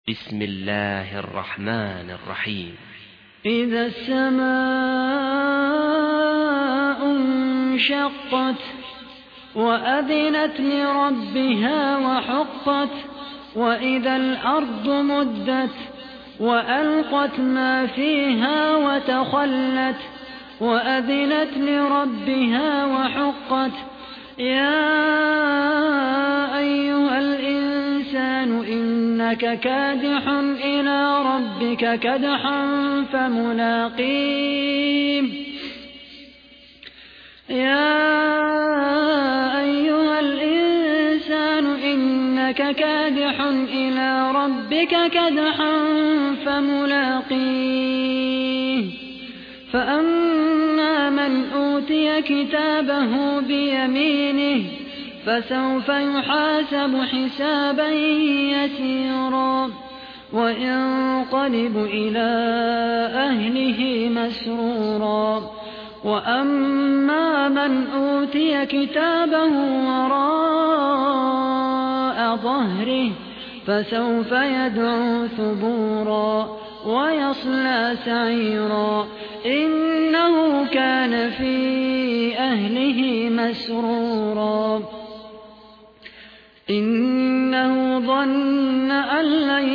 بسم الله الرحمن الرحيم. إذا السماء انشقت وأذنت لربها وحقت وإذا الأرض مدت وألقت ما فيها وتخلت وأذنت لربها وحقت يا أيها الإنسان إنك كادح إلى ربك كدحا فملاقيه يا أيها الإنسان إنك كادح إلى ربك كدحا فملاقيه فأما من أوتي كتابه بيمينه فسوف يحاسب حسابا يسيرا وينقلب إلى أهله مسرورا وأما من أوتي كتابه وراء ظهره فسوف يدعو ثبورا ويصلى سعيرا إنه كان في أهله مسرورا إنه ظن أن لن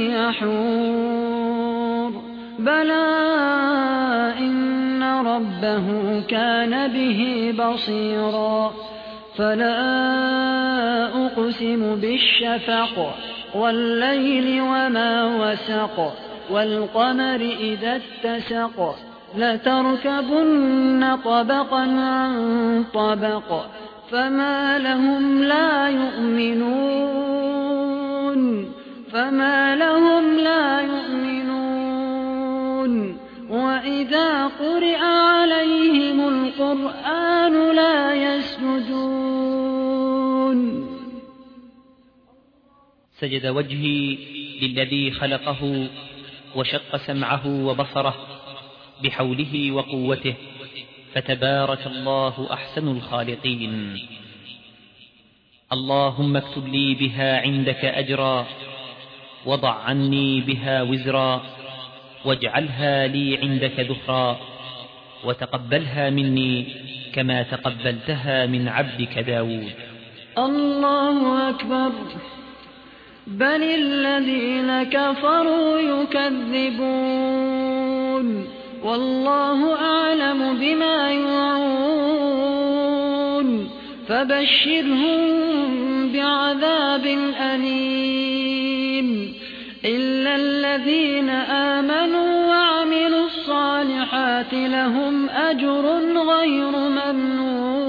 يحور بلى إن ربه كان به بصيرا فلا أقسم بالشفق والليل وما وسق والقمر إذا اتسق لتركبن طبقا عن طبق فما لهم لا يؤمنون وإذا قرئ عليهم القرآن لا يسجدون. سجد وجهي للذي خلقه وشق سمعه وبصره بحوله وقوته فتبارك الله أحسن الخالقين. اللهم اكتب لي بها عندك أجرا وضع عني بها وزرا واجعلها لي عندك ذخرا وتقبلها مني كما تقبلتها من عبدك داود. الله أكبر. بل الذين كفروا يكذبون والله أعلم بما يوعون فبشرهم بعذاب أليم إلا الذين آمنوا وعملوا الصالحات لهم أجر غير ممنون.